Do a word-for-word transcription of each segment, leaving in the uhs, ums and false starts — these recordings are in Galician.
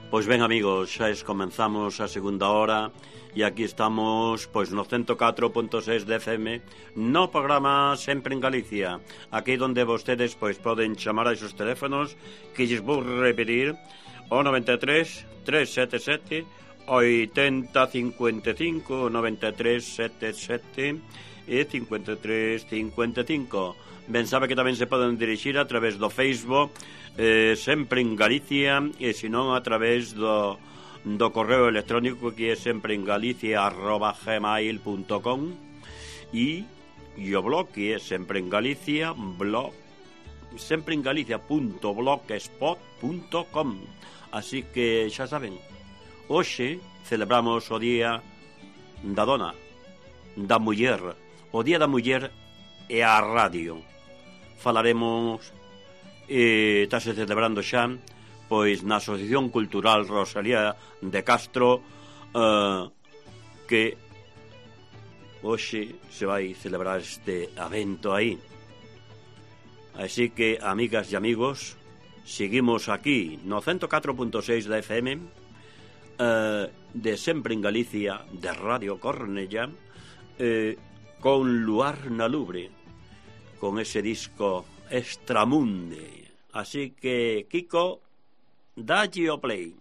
Pois ben, amigos, xa es comenzamos a segunda hora e aquí estamos pois no ciento catro punto seis de F M no programa Sempre en Galicia, aquí donde vostedes pois poden chamar a esos teléfonos que lles vou repetir o noventa e tres, trescentos setenta e sete, oitenta cincuenta e cinco, noventa e tres, setenta e sete e cincuenta e tres cincuenta e cinco. Ben sabe que tamén se poden dirixir a través do Facebook eh, Sempre en Galicia, e senón a través do, do correo electrónico que é sempreengalicia arroba gmail punto com, e, e o blog que é Sempre en Galicia blog sempreengalicia punto blogspot punto com. Así que xa saben, hoxe celebramos o Día da Dona, da Muller, o Día da Muller e a radio. Falaremos, e estáse celebrando xa, pois na Asociación Cultural Rosalía de Castro, eh, que hoxe se vai celebrar este evento aí. Así que, amigas e amigos, seguimos aquí no ciento catro punto seis da F M, eh, de Sempre en Galicia, de Radio Cornella, eh, con Luar na Lubre, con ese disco Extramundi. Así que, Kiko, dalle o play.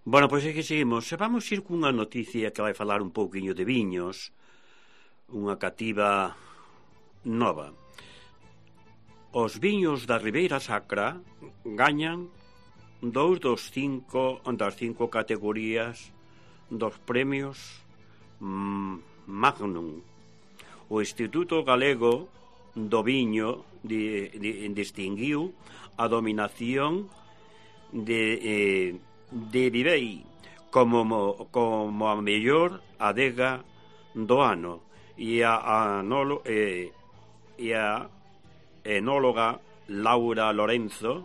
Bueno, pois é que seguimos. E vamos ir cunha noticia que vai falar un pouquiño de viños, unha cativa nova. Os viños da Ribeira Sacra gañan dous dos cinco das cinco categorías dos premios Magnum. O Instituto Galego do Viño di, di, distinguiu a dominación de, eh, de Vivei como, como a mellor adega do ano e a, a, nolo, eh, e a enóloga Laura Lorenzo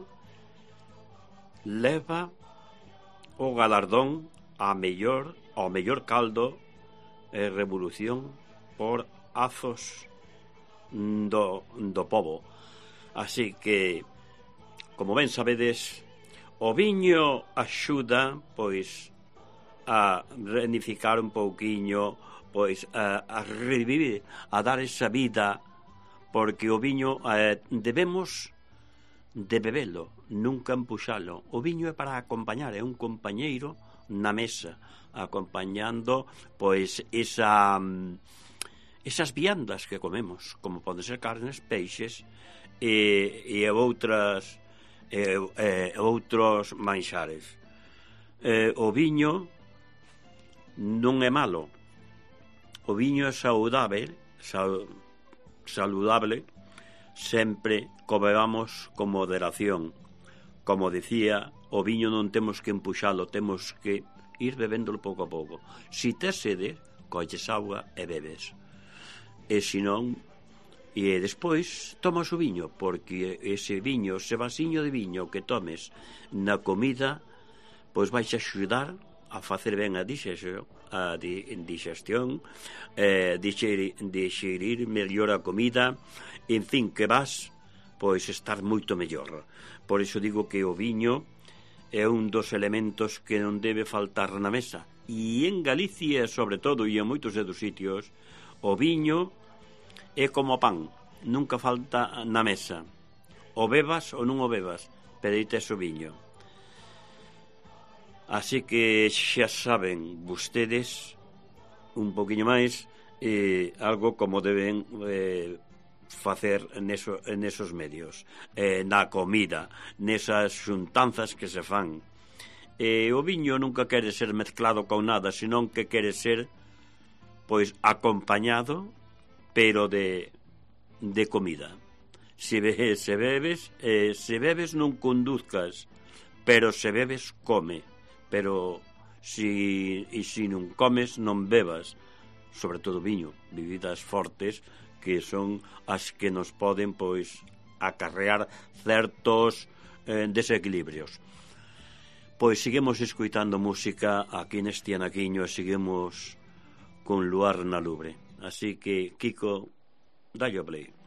leva o galardón a mellor, ao mellor caldo e revolución por azos do, do pobo. Así que, como ben sabedes, o viño axuda pois a reunificar un pouquiño, pois a, a revivir, a dar esa vida, porque o viño eh, debemos de bebelo, nunca empuxalo. O viño é para acompañar, é un compañeiro na mesa, acompañando pois esa esas viandas que comemos, como poden ser carnes, peixes e, e outras e, e outros manxares. E, o viño non é malo, o viño é saudável, sal, saludable, sempre que bebamos con moderación. Como dicía, o viño non temos que empuxalo, temos que ir bebéndolo pouco a pouco. Si tes sede, colles auga e bebes. E se non, e despois tomas o viño, porque ese viño, ese vasiño de viño que tomes na comida, pois vais axudar a facer ben a dixestión, a digestión, eh, dixerir, dixerir mellor a comida, en fin, que vas pois estar moito mellor. Por iso digo que o viño é un dos elementos que non debe faltar na mesa. E en Galicia, sobre todo, e en moitos dos sitios, o viño é como o pan, nunca falta na mesa. O bebas ou non o bebas, pero aí tes o viño. Así que xa saben vostedes un poquinho máis eh, algo como deben eh, facer neso, nesos medios, eh, na comida, nesas xuntanzas que se fan. Eh, o viño nunca quere ser mezclado con nada, senón que quere ser pois acompañado, pero de, de comida. Se, be, se bebes, eh, se bebes non conduzcas, pero se bebes come. Pero si, e se non comes non bebas, sobre todo viño, bebidas fortes que son as que nos poden pois acarrear certos eh, desequilibrios. Pois seguimos escoitando música aquí neste anaquiño e seguimos con Luar na Lubre. Así que, Kiko, dalle o play.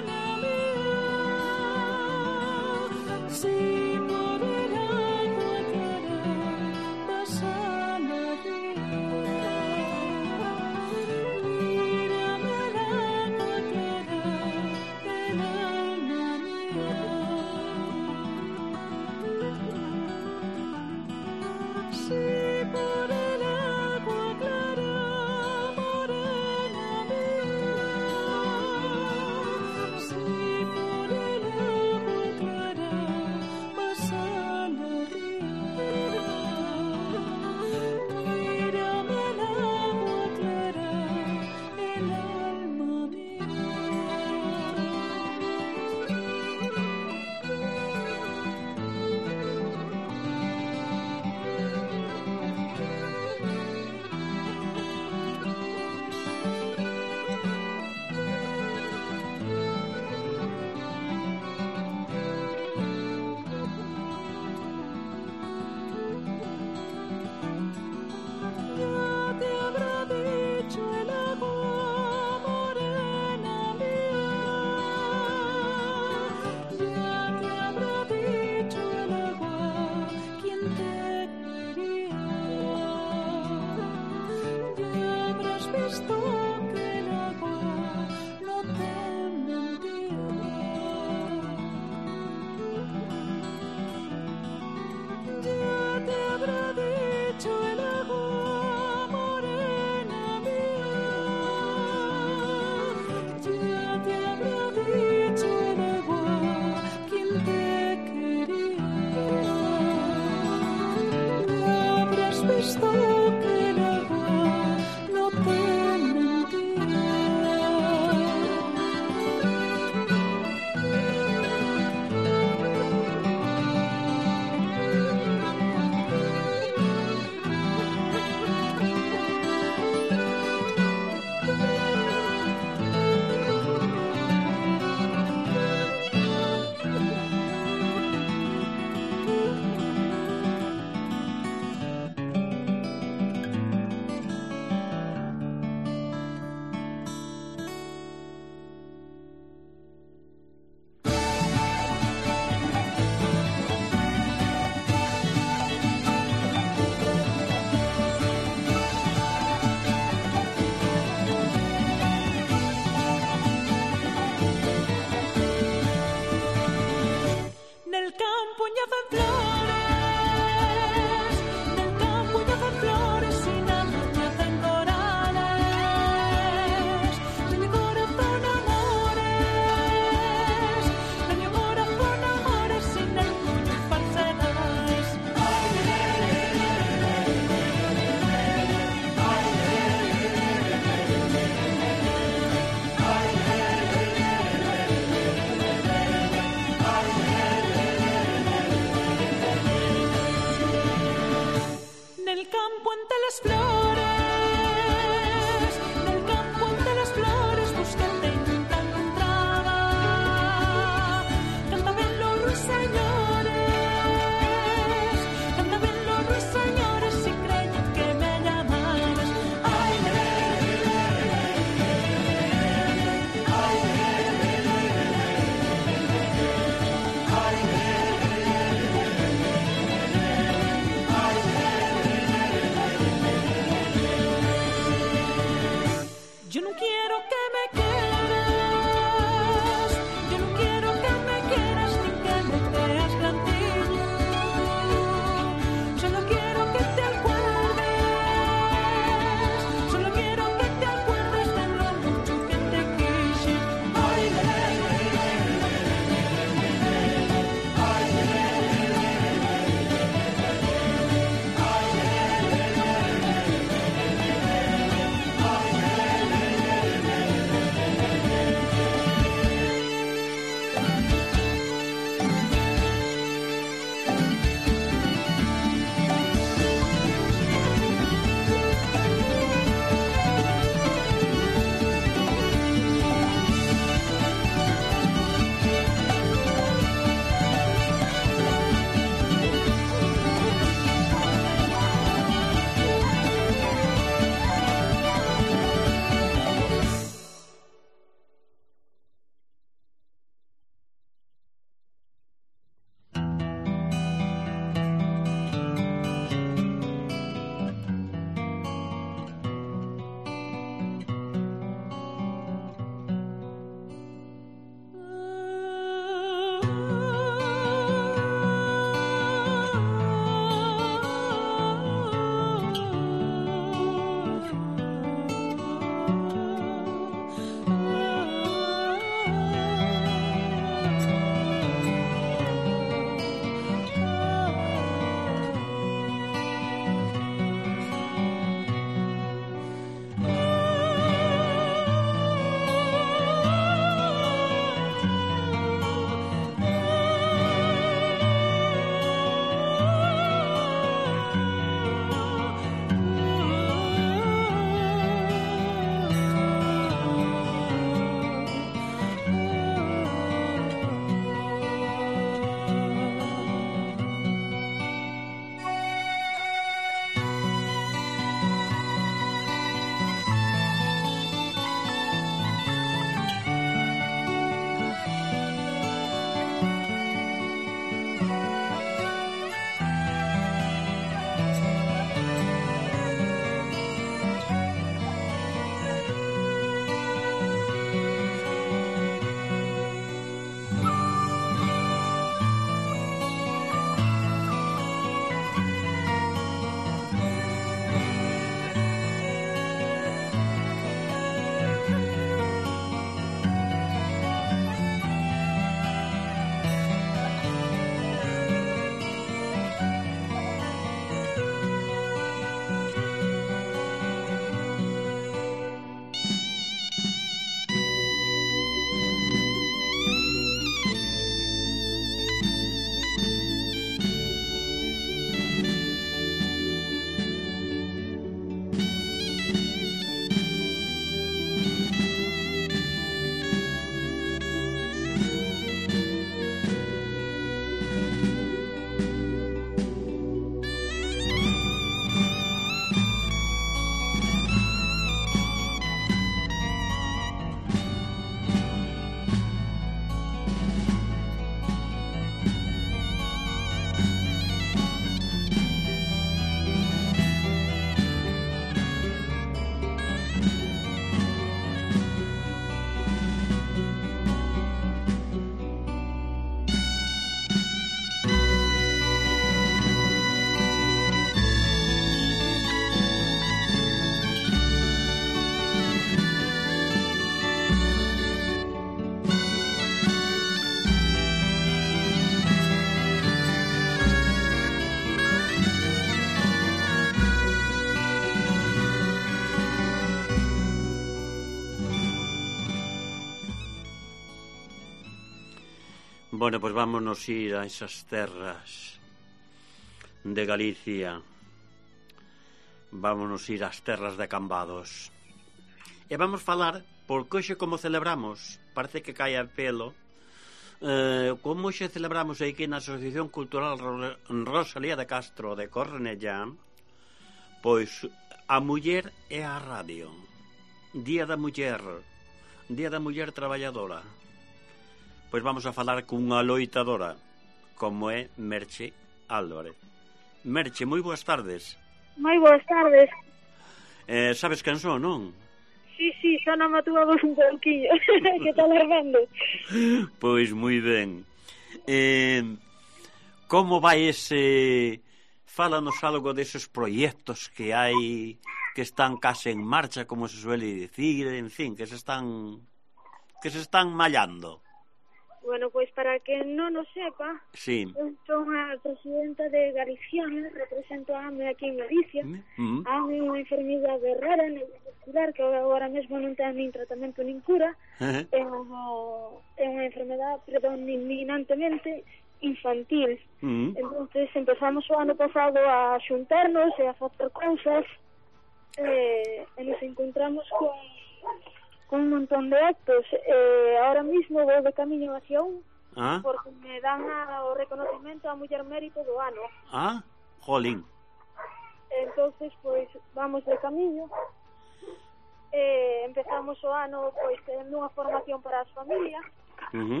Bueno, pois pues vámonos ir a esas terras de Galicia. Vámonos ir ás terras de Cambados. E vamos falar, porque hoxe como celebramos, parece que cae a pelo, eh, como hoxe celebramos aquí na Asociación Cultural Rosalía de Castro de Cornellá, pois a muller é a radio. Día da muller, Día da muller traballadora. Pois vamos a falar cunha loitadora, como é Merche Álvarez. Merche, moi boas tardes. Moi boas tardes. Eh, sabes quen son, non? Sí, sí, sona a túa voz un pouquinho. Que tal, Armando? Pois moi ben. Eh, como vai ese... Fálanos algo deses proxectos que hai, que están case en marcha, como se suele dicir, en fin, que se están que se están mallando. Bueno, pois para que non o sepa, sí. Eu son a presidenta de Galiciana, represento a AME aquí en Galicia. Mm-hmm. A AME é unha enfermidade rara neuromuscular que agora mesmo non ten nin tratamento nin cura. Uh-huh. É, unha, é unha enfermedade predominantemente infantil. Uh-huh. Entonces empezamos o ano pasado a xuntarnos e a facer cousas e, e nos encontramos con con un montón de actos. Eh, ahora mismo vou de camiño hacia un, ah? Porque me dan a, o reconocimento a Muller Mérito do ano. Ah, jolín. Entonces, pois, vamos de camiño. Eh, empezamos o ano, pois, tendo unha formación para as familias. Uh-huh.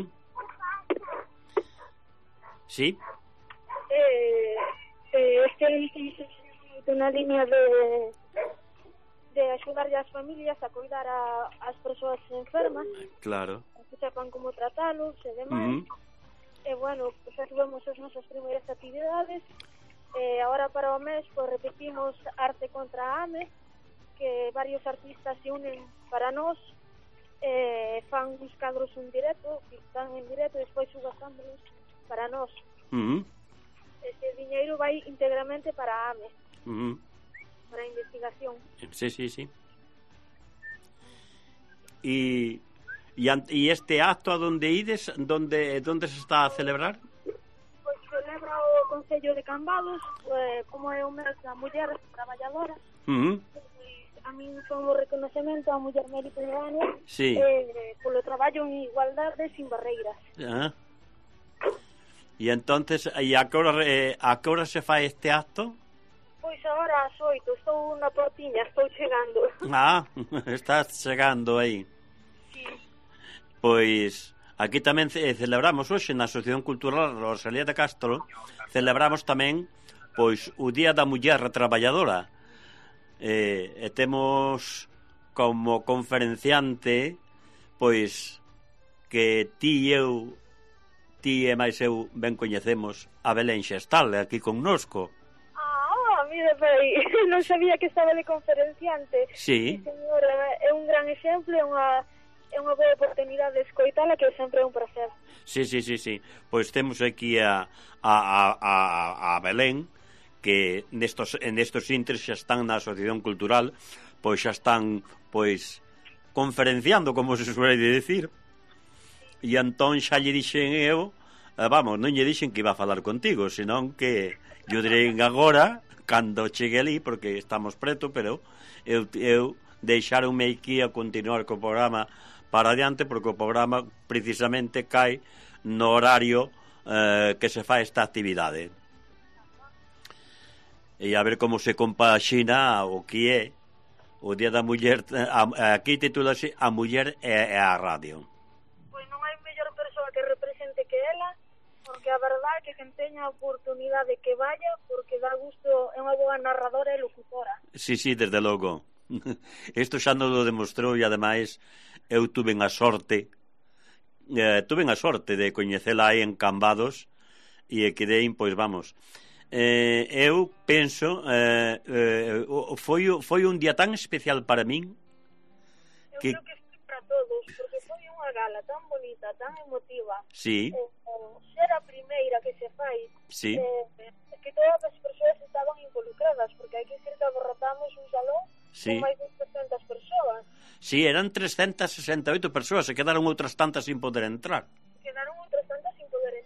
Sí. Eh, eh, este ano estamos na línea de... de axudarlle ás familias a cuidar a, as persoas enfermas. Claro. Que sepan como tratalos e demais. Uh-huh. E, bueno, pues, tuvemos as nosas primeiras actividades. E agora para o mes, pues, repetimos Arte contra a AME, que varios artistas se unen para nós, e fan uns cadros en directo, que están en directo, e despois xugásándolos para nós. Uh-huh. Ese diñeiro vai íntegramente para a AME. Uh-huh. Para a investigación. Sí, sí, sí. Y, y, y este acto a donde ides, donde, donde se está a celebrar? Pois pues celebra o Concello de Cambados, eh, como é o mes da muller traballadora. Uh-huh. A min son o reconocemento a Muller Mérito do ano, sí. eh, polo traballo en igualdade sin barreiras. Ah. E entonces, e a que hora, eh, a que hora se fai este acto? Pois agora ás oito, estou na portiña, estou chegando. Ah, estás chegando aí. Sí. Pois aquí tamén celebramos hoxe na Asociación Cultural Rosalía de Castro, celebramos tamén pois o Día da Muller Traballadora. Eh, e temos como conferenciante pois que ti e eu ti e máis eu ben coñecemos a Belén Xestal aquí connosco. Mira, pai, non sabía que estaba de conferenciante. Sí. Sí, señora, é un gran exemplo, é unha é unha boa oportunidade de escoitala, que sempre é un placer. Sí, sí, sí, sí. Pois temos aquí a a a a Belén, que nestos nestos intres xa están na Asociación Cultural, pois xa están pois conferenciando, como se suele decir. E entón xa lle dixen eu, vamos, non lle dixen que iba a falar contigo, senón que yo direi agora cando chegue ali, porque estamos preto, pero eu, eu deixaronme aquí a continuar co programa para adiante, porque o programa precisamente cae no horario eh, que se fa esta actividade. E a ver como se compaxina o que é o Día da Muller, a, aquí titula así, a muller e, e a radio. Pois non hai mellor persoa que represente que ela, porque a verdade é que quen teña a oportunidade que vaya, porque dá gusto, é unha boa narradora e locutora. Sí, sí, desde logo. Isto xa non lo demostrou e ademais eu tuve a sorte eh, tuve a sorte de coñecela aí en Cambados e quedei, pois vamos, eh, eu penso eh, eh, foi, foi un día tan especial para min que... Eu creo que foi para todos, porque foi unha gala tan bonita, tan emotiva. Sí. Eh, ser a primeira que se fai, sí. eh, que todas as persoas estaban involucradas, porque hai que decir que abarrotamos un salón sí. con máis de trescentas persoas. Sí, eran trescentas sesenta e oito persoas, e quedaron outras tantas sin poder entrar. Quedaron outras tantas sin poder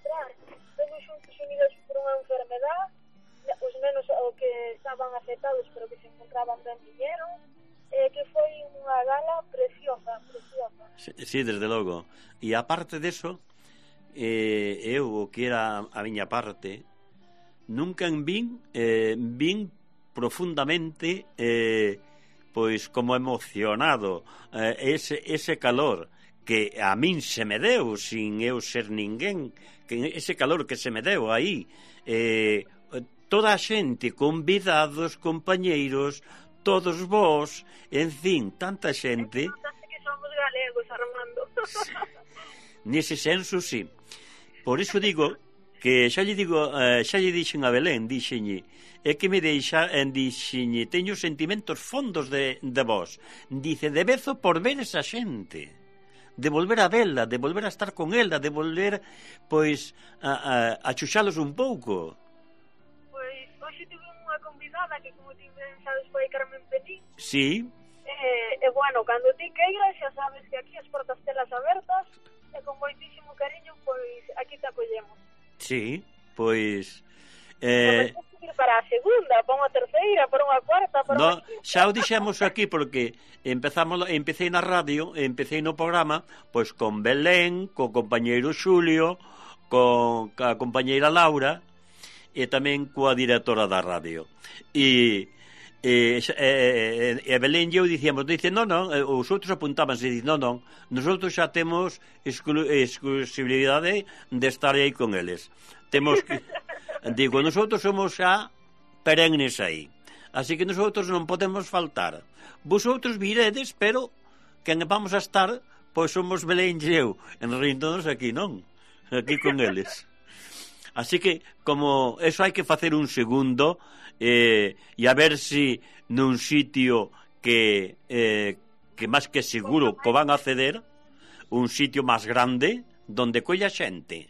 nenos o que estaban afectados pero que se encontraban ben viñeron, eh, que foi unha gala preciosa, preciosa. Sí, sí, desde logo. E aparte deso, eh, eu, o que era a miña parte, nunca en vin, eh, vin profundamente, eh, pois como emocionado, eh, ese, ese calor que a min se me deu sin eu ser ninguén, que ese calor que se me deu aí, eh, toda a xente, convidados, compañeiros, todos vós, en fin, tanta xente. É que somos galegos, Armando. Nese senso, sí. Por iso digo que xa lle digo, eh, xa lle dixen a Belén, dixenlle, é que me deixa, en dixenlle, teño sentimentos fondos de, de vós. Dice, de vezo por ver esa xente, de volver a vela, de volver a estar con ela, de volver, pois, a, a, a chuxalos un pouco. Pois, hoxe tuve unha convidada que, como ti ben sabes, foi Carmen Penín. Sí. E, e bueno, cando ti queiras, xa sabes que aquí as portas telas abertas, e con moitísimo cariño, pois, aquí te acollemos. Sí, pois... Eh, para a segunda, para unha terceira, para unha cuarta, para no, unha quinta. xa o dixemos aquí porque empezamos, empecé na radio, empecé no programa, pois con Belén, co compañeiro Xulio, con a compañeira Laura e tamén coa directora da radio. E e, e, e Belén e eu dicíamos, dice, non, non, os outros apuntábanse e dicen, non, non, nosotros xa temos exclu exclusividade de estar aí con eles. Temos que digo, nosotros somos xa perennes aí. Así que nosotros non podemos faltar. Vosotros viredes, pero quen vamos a estar, pois somos Belén e eu, enríndonos aquí, non? Aquí con eles. Así que, como eso hai que facer un segundo eh, e a ver si nun sitio que eh, que máis que seguro que van a ceder, un sitio máis grande donde colla xente.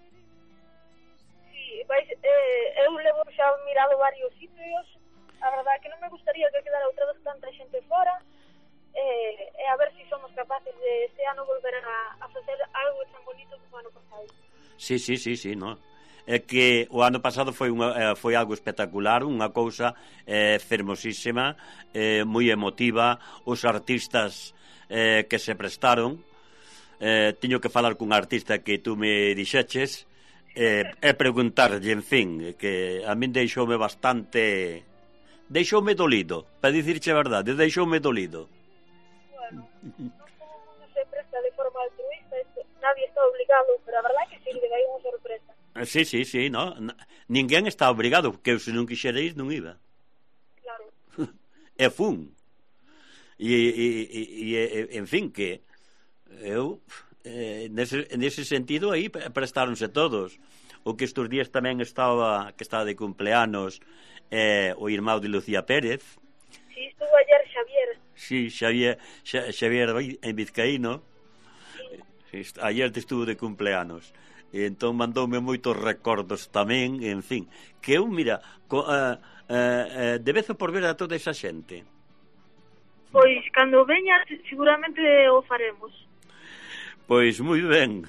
Vais, eh, eu levo xa mirado varios sitios. A verdade que non me gustaría que quedara outra vez tanta xente fora, eh, e a ver se si somos capaces de este ano volver a, a facer algo tan bonito como o ano pasado. Sí, sí, sí, sí, no. É que o ano pasado foi unha, foi algo espectacular, unha cousa eh, fermosísima, eh, moi emotiva, os artistas eh, que se prestaron. Eh, teño que falar cun artista que tú me dixeches, e eh, preguntarlle, en fin, que a min deixoume bastante, deixoume dolido, para dicirche a verdade, deixoume dolido. Bueno, non como o mundo se presta de forma altruista, nadie está obligado, pero a verdade que sí, le dai unha sorpresa. Sí, sí, sí, no, ninguén está obrigado, porque eu se non quixereis non iba. Claro. E fun. E, e, e, e en fin, que eu eh, nese, nese sentido aí prestáronse todos. O que estes días tamén estaba, que estaba de cumpleanos, eh, o irmão de Lucía Pérez. Sí, estuvo ayer Xavier. Sí, Xavier, Xavier en Vizcaíno. Sí. Ayer te estuvo de cumpleanos. E entón mandoume moitos recordos tamén, en fin, que eu, mira, co, uh, uh, uh, de vezo por ver a toda esa xente. Pois, cando veña, seguramente o faremos. Pois, moi ben.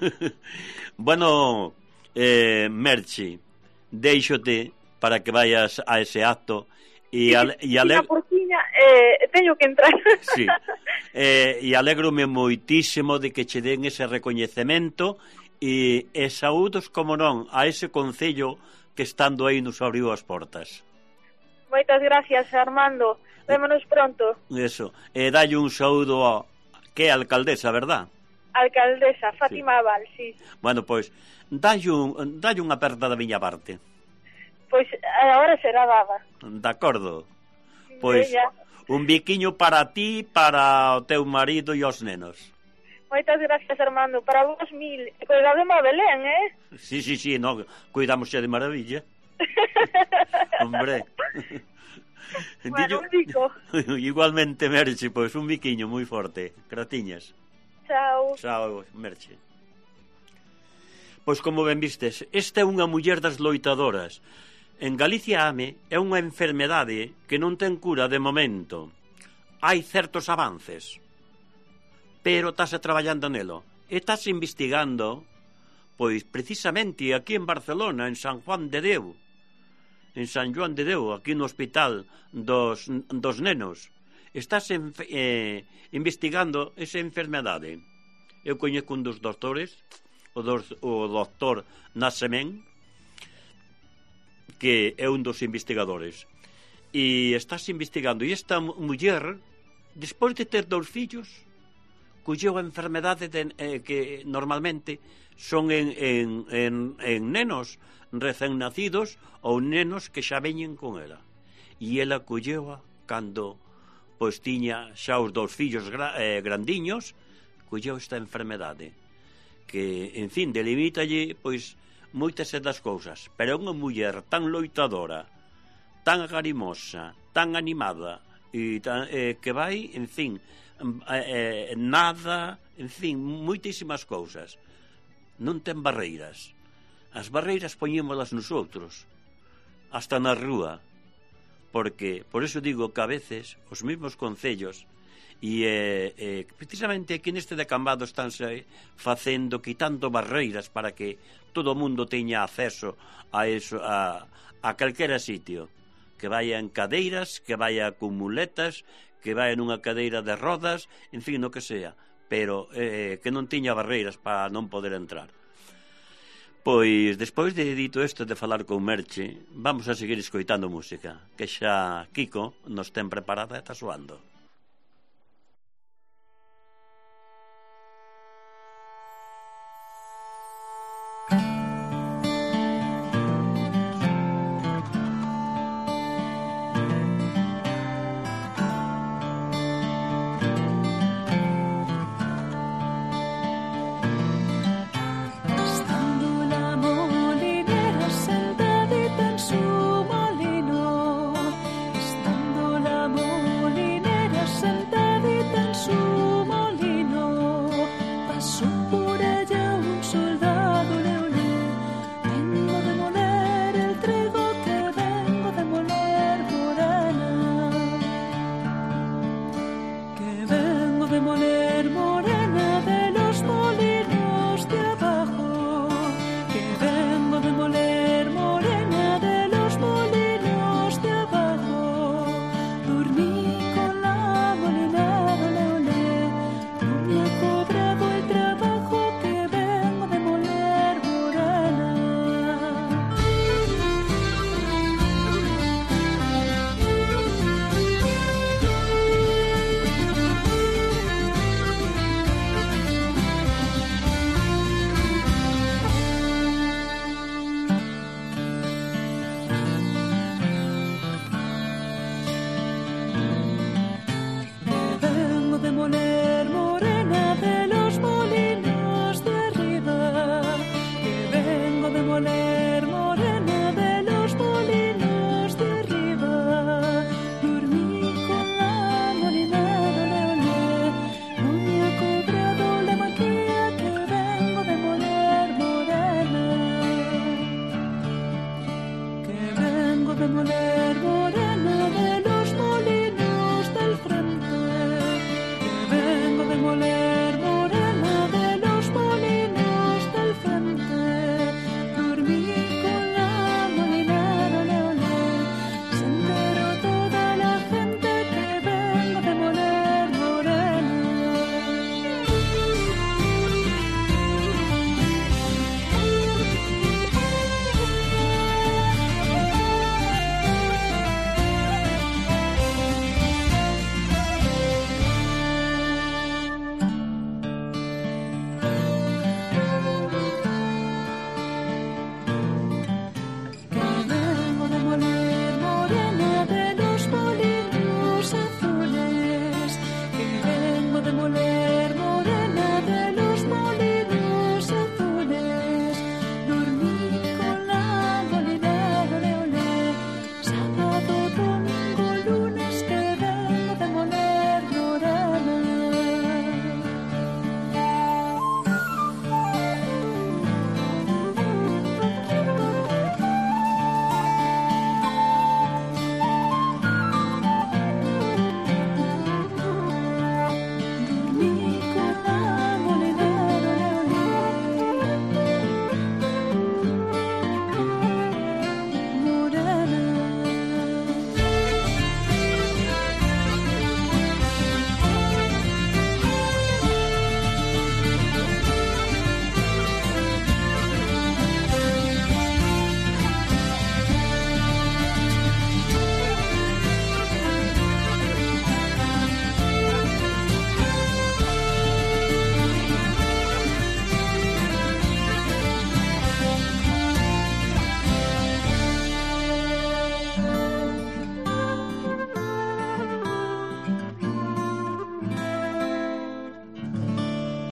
Bueno, eh, Merchi, deixote para que vayas a ese acto e, ale, e aleg... porquiña, eh, teño que entrar. Sí. Eh, e alégrome moitísimo de que che den ese recoñecemento e, e saúdos, como non, a ese concello que estando aí nos abriu as portas. Moitas gracias, Armando. Vémonos pronto. Eso. E dalle un saúdo a que é a alcaldesa, verdad? Alcaldesa, Fátima sí. Abal, sí. Bueno, pois, dalle, un, dalle unha aperta da miña parte. Pois, agora será dada. De acordo. Pois, Bella. Un biquiño para ti, para o teu marido e os nenos. Moitas gracias, Armando. Para vos mil. Cuidademe a Belén, eh? Sí, sí, sí, no, cuidamos xa de maravilla. Hombre. Bueno, un bico. Igualmente, Merche, pois un biquiño moi forte. Gratiñas. Chao. Chao, Merche. Pois como ben vistes, esta é unha muller das loitadoras. En Galicia Ame é unha enfermedade que non ten cura de momento. Hai certos avances, pero estás traballando nelo. E estás investigando, pois precisamente aquí en Barcelona, en San Juan de Deu. en San Joan de Deu, aquí no hospital dos, dos nenos, estás en, eh, investigando esa enfermedade. Eu coñeco un dos doctores, o, dos, o doctor Nassemen, que é un dos investigadores, e estás investigando, e esta muller, despois de ter dous fillos, colleu a enfermedade de, eh, que normalmente son en, en, en, en nenos recén nacidos ou nenos que xa veñen con ela, e ela colleu-a cando pois tiña xa os dous fillos gra, eh, grandiños, colleu esta enfermedade que, en fin, delimítalle pois moitas das cousas, pero é unha muller tan loitadora, tan agarimosa, tan animada e tan, eh, que vai, en fin, eh, nada, en fin, moitísimas cousas. Non ten barreiras. As barreiras poñémolas nosotros, hasta na rúa, porque, por eso digo que a veces os mesmos concellos e eh, eh, precisamente aquí neste decambado estánse facendo, quitando barreiras para que todo o mundo teña acceso a eso, a, a calquera sitio, que vaya en cadeiras, que vaya con muletas, que vaya nunha cadeira de rodas, en fin, no que sea, pero eh, que non tiña barreiras para non poder entrar. Pois, despois de dito isto de falar con Merche, vamos a seguir escoitando música, que xa Kiko nos ten preparada e está soando.